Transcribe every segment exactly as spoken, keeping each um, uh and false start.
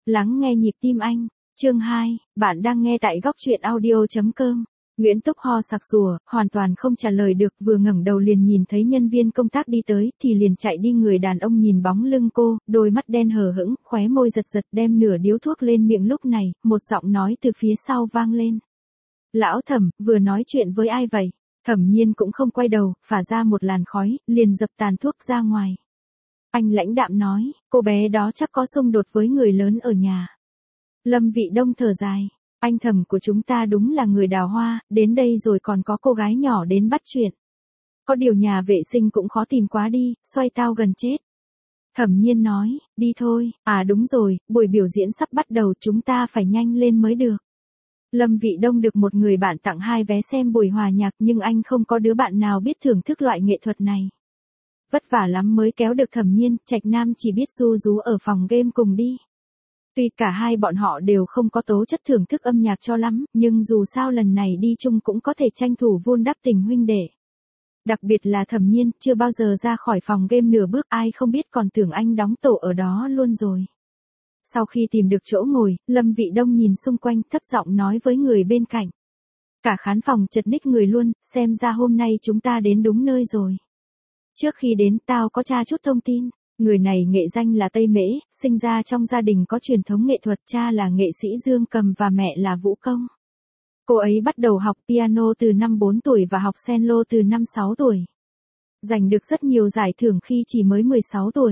Lắng nghe nhịp tim anh, chương hai, bạn đang nghe tại góc truyện audio chấm com. Nguyễn Túc ho sặc sùa, hoàn toàn không trả lời được, vừa ngẩng đầu liền nhìn thấy nhân viên công tác đi tới, thì liền chạy đi. Người đàn ông nhìn bóng lưng cô, đôi mắt đen hờ hững, khóe môi giật giật đem nửa điếu thuốc lên miệng. Lúc này, một giọng nói từ phía sau vang lên. Lão Thẩm, vừa nói chuyện với ai vậy? Thẩm Nhiên cũng không quay đầu, phả ra một làn khói, liền dập tàn thuốc ra ngoài. Anh lãnh đạm nói, cô bé đó chắc có xung đột với người lớn ở nhà. Lâm Vị Đông thở dài, anh Thẩm của chúng ta đúng là người đào hoa, đến đây rồi còn có cô gái nhỏ đến bắt chuyện. Có điều nhà vệ sinh cũng khó tìm quá đi, xoay tao gần chết. Thẩm Nhiên nói, đi thôi, à đúng rồi, buổi biểu diễn sắp bắt đầu, chúng ta phải nhanh lên mới được. Lâm Vị Đông được một người bạn tặng hai vé xem buổi hòa nhạc, nhưng anh không có đứa bạn nào biết thưởng thức loại nghệ thuật này. Vất vả lắm mới kéo được Thẩm Nhiên, Trạch Nam chỉ biết ru rú ở phòng game cùng đi. Tuy cả hai bọn họ đều không có tố chất thưởng thức âm nhạc cho lắm, nhưng dù sao lần này đi chung cũng có thể tranh thủ vun đắp tình huynh đệ. Đặc biệt là Thẩm Nhiên, chưa bao giờ ra khỏi phòng game nửa bước, ai không biết còn tưởng anh đóng tổ ở đó luôn rồi. Sau khi tìm được chỗ ngồi, Lâm Vị Đông nhìn xung quanh, thấp giọng nói với người bên cạnh. Cả khán phòng chật ních người luôn, xem ra hôm nay chúng ta đến đúng nơi rồi. Trước khi đến, tao có tra chút thông tin. Người này nghệ danh là Tây Mễ, sinh ra trong gia đình có truyền thống nghệ thuật, cha là nghệ sĩ dương cầm và mẹ là vũ công. Cô ấy bắt đầu học piano từ năm bốn tuổi và học cello từ năm sáu tuổi. Giành được rất nhiều giải thưởng khi chỉ mới mười sáu tuổi.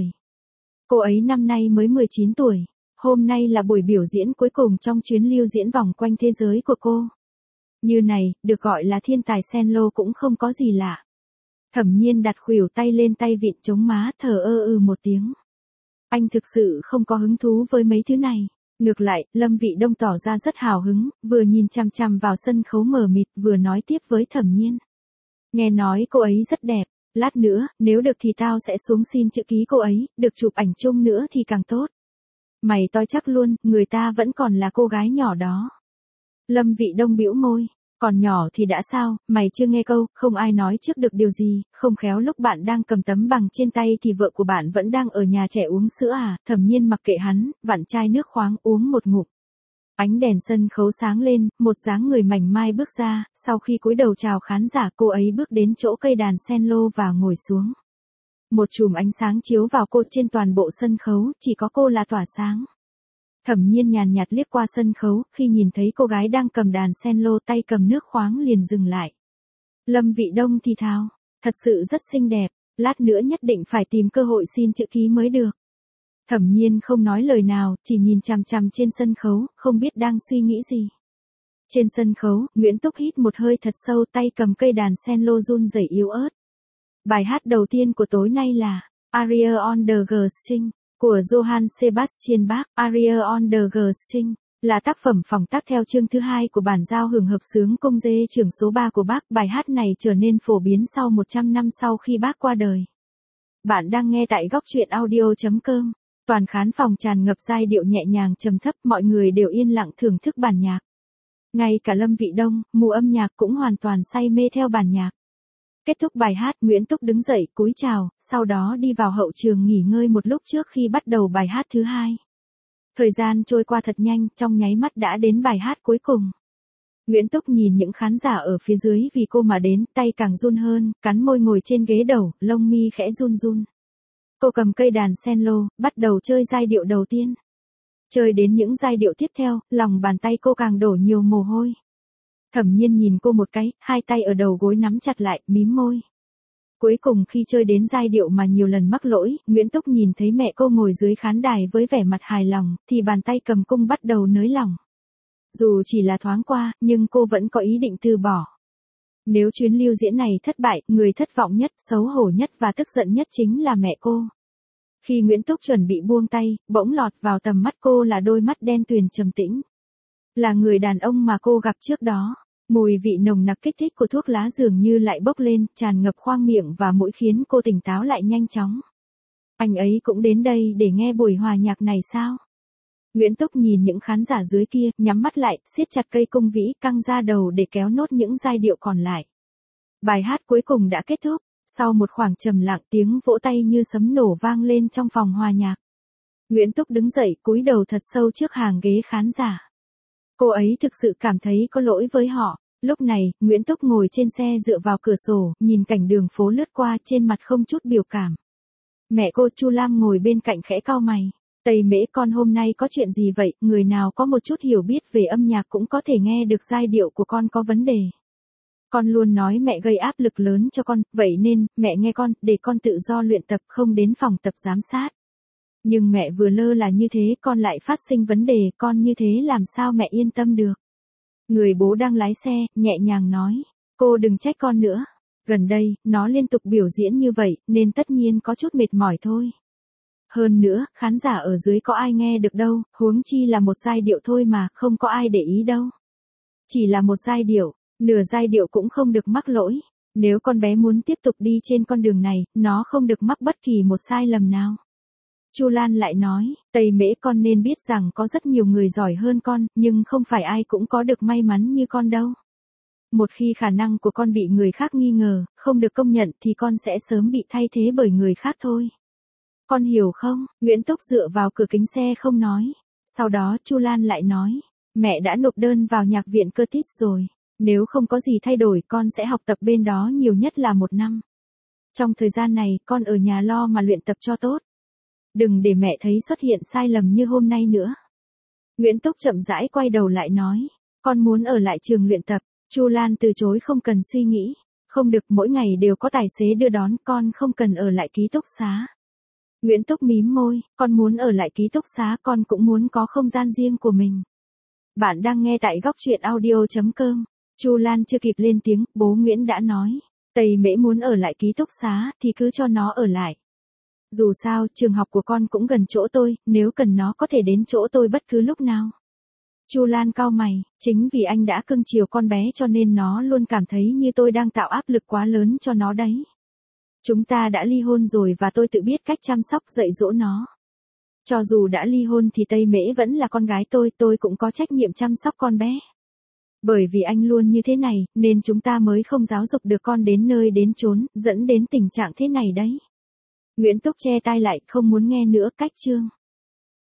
Cô ấy năm nay mới mười chín tuổi. Hôm nay là buổi biểu diễn cuối cùng trong chuyến lưu diễn vòng quanh thế giới của cô. Như này, được gọi là thiên tài cello cũng không có gì lạ. Thẩm Nhiên đặt khuỷu tay lên tay vịn chống má, thở ơ ư một tiếng. Anh thực sự không có hứng thú với mấy thứ này. Ngược lại, Lâm Vị Đông tỏ ra rất hào hứng, vừa nhìn chằm chằm vào sân khấu mờ mịt, vừa nói tiếp với Thẩm Nhiên. Nghe nói cô ấy rất đẹp, lát nữa, nếu được thì tao sẽ xuống xin chữ ký cô ấy, được chụp ảnh chung nữa thì càng tốt. Mày toi chắc luôn, người ta vẫn còn là cô gái nhỏ đó. Lâm Vị Đông bĩu môi. Còn nhỏ thì đã sao, mày chưa nghe câu, không ai nói trước được điều gì, không khéo lúc bạn đang cầm tấm bằng trên tay thì vợ của bạn vẫn đang ở nhà trẻ uống sữa à. Thẩm Nhiên mặc kệ hắn, vặn chai nước khoáng uống một ngụm. Ánh đèn sân khấu sáng lên, một dáng người mảnh mai bước ra, sau khi cúi đầu chào khán giả, cô ấy bước đến chỗ cây đàn cello và ngồi xuống. Một chùm ánh sáng chiếu vào cô, trên toàn bộ sân khấu, chỉ có cô là tỏa sáng. Thẩm Nhiên nhàn nhạt liếc qua sân khấu, khi nhìn thấy cô gái đang cầm đàn cello tay cầm nước khoáng liền dừng lại. Lâm Vị Đông thì thào, thật sự rất xinh đẹp, lát nữa nhất định phải tìm cơ hội xin chữ ký mới được. Thẩm Nhiên không nói lời nào, chỉ nhìn chằm chằm trên sân khấu, không biết đang suy nghĩ gì. Trên sân khấu, Nguyễn Túc hít một hơi thật sâu, tay cầm cây đàn cello run rẩy yếu ớt. Bài hát đầu tiên của tối nay là Aria on the Gershwin của Johann Sebastian Bach. Aria on the Gershwin là tác phẩm phỏng tác theo chương thứ hai của bản giao hưởng hợp xướng công dê trưởng số ba của Bach. Bài hát này trở nên phổ biến sau một trăm năm sau khi Bach qua đời. Bạn đang nghe tại góc truyện audio chấm com. Toàn khán phòng tràn ngập giai điệu nhẹ nhàng trầm thấp, mọi người đều yên lặng thưởng thức bản nhạc. Ngay cả Lâm Vị Đông, mù âm nhạc cũng hoàn toàn say mê theo bản nhạc. Kết thúc bài hát, Nguyễn Túc đứng dậy, cúi chào, sau đó đi vào hậu trường nghỉ ngơi một lúc trước khi bắt đầu bài hát thứ hai. Thời gian trôi qua thật nhanh, trong nháy mắt đã đến bài hát cuối cùng. Nguyễn Túc nhìn những khán giả ở phía dưới vì cô mà đến, tay càng run hơn, cắn môi ngồi trên ghế đầu, lông mi khẽ run run. Cô cầm cây đàn cello, bắt đầu chơi giai điệu đầu tiên. Chơi đến những giai điệu tiếp theo, lòng bàn tay cô càng đổ nhiều mồ hôi. Thẩm Nhiên nhìn cô một cái, hai tay ở đầu gối nắm chặt lại, mím môi. Cuối cùng khi chơi đến giai điệu mà nhiều lần mắc lỗi, Nguyễn Túc nhìn thấy mẹ cô ngồi dưới khán đài với vẻ mặt hài lòng, thì bàn tay cầm cung bắt đầu nới lỏng. Dù chỉ là thoáng qua, nhưng cô vẫn có ý định từ bỏ. Nếu chuyến lưu diễn này thất bại, người thất vọng nhất, xấu hổ nhất và tức giận nhất chính là mẹ cô. Khi Nguyễn Túc chuẩn bị buông tay, bỗng lọt vào tầm mắt cô là đôi mắt đen tuyền trầm tĩnh. Là người đàn ông mà cô gặp trước đó. Mùi vị nồng nặc kích thích của thuốc lá dường như lại bốc lên, tràn ngập khoang miệng và mũi khiến cô tỉnh táo lại nhanh chóng. Anh ấy cũng đến đây để nghe buổi hòa nhạc này sao? Nguyễn Túc nhìn những khán giả dưới kia, nhắm mắt lại, siết chặt cây cung vĩ, căng ra đầu để kéo nốt những giai điệu còn lại. Bài hát cuối cùng đã kết thúc, sau một khoảng trầm lặng, tiếng vỗ tay như sấm nổ vang lên trong phòng hòa nhạc. Nguyễn Túc đứng dậy cúi đầu thật sâu trước hàng ghế khán giả. Cô ấy thực sự cảm thấy có lỗi với họ. Lúc này, Nguyễn Túc ngồi trên xe dựa vào cửa sổ, nhìn cảnh đường phố lướt qua trên mặt không chút biểu cảm. Mẹ cô Chu Lam ngồi bên cạnh khẽ cau mày. Tây Mễ con hôm nay có chuyện gì vậy? Người nào có một chút hiểu biết về âm nhạc cũng có thể nghe được giai điệu của con có vấn đề. Con luôn nói mẹ gây áp lực lớn cho con, vậy nên, mẹ nghe con, để con tự do luyện tập không đến phòng tập giám sát. Nhưng mẹ vừa lơ là như thế con lại phát sinh vấn đề, con như thế làm sao mẹ yên tâm được. Người bố đang lái xe, nhẹ nhàng nói, cô đừng trách con nữa. Gần đây, nó liên tục biểu diễn như vậy, nên tất nhiên có chút mệt mỏi thôi. Hơn nữa, khán giả ở dưới có ai nghe được đâu, huống chi là một giai điệu thôi mà, không có ai để ý đâu. Chỉ là một giai điệu, nửa giai điệu cũng không được mắc lỗi. Nếu con bé muốn tiếp tục đi trên con đường này, nó không được mắc bất kỳ một sai lầm nào. Chu Lan lại nói, Tây Mễ con nên biết rằng có rất nhiều người giỏi hơn con, nhưng không phải ai cũng có được may mắn như con đâu. Một khi khả năng của con bị người khác nghi ngờ, không được công nhận thì con sẽ sớm bị thay thế bởi người khác thôi. Con hiểu không? Nguyễn Túc dựa vào cửa kính xe không nói. Sau đó Chu Lan lại nói, mẹ đã nộp đơn vào nhạc viện Curtis rồi. Nếu không có gì thay đổi con sẽ học tập bên đó nhiều nhất là một năm. Trong thời gian này con ở nhà lo mà luyện tập cho tốt. Đừng để mẹ thấy xuất hiện sai lầm như hôm nay nữa. Nguyễn Túc chậm rãi quay đầu lại nói, con muốn ở lại trường luyện tập. Chu Lan từ chối không cần suy nghĩ. Không được, mỗi ngày đều có tài xế đưa đón, con không cần ở lại ký túc xá. Nguyễn Túc mím môi, con muốn ở lại ký túc xá, con cũng muốn có không gian riêng của mình. Bạn đang nghe tại góc truyện audio chấm com. Chu Lan chưa kịp lên tiếng, bố Nguyễn đã nói, Tây Mễ muốn ở lại ký túc xá thì cứ cho nó ở lại. Dù sao, trường học của con cũng gần chỗ tôi, nếu cần nó có thể đến chỗ tôi bất cứ lúc nào. Chu Lan cau mày, chính vì anh đã cưng chiều con bé cho nên nó luôn cảm thấy như tôi đang tạo áp lực quá lớn cho nó đấy. Chúng ta đã ly hôn rồi và tôi tự biết cách chăm sóc dạy dỗ nó. Cho dù đã ly hôn thì Tây Mễ vẫn là con gái tôi, tôi cũng có trách nhiệm chăm sóc con bé. Bởi vì anh luôn như thế này, nên chúng ta mới không giáo dục được con đến nơi đến chốn, dẫn đến tình trạng thế này đấy. Nguyễn Túc che tai lại, không muốn nghe nữa, cách chương.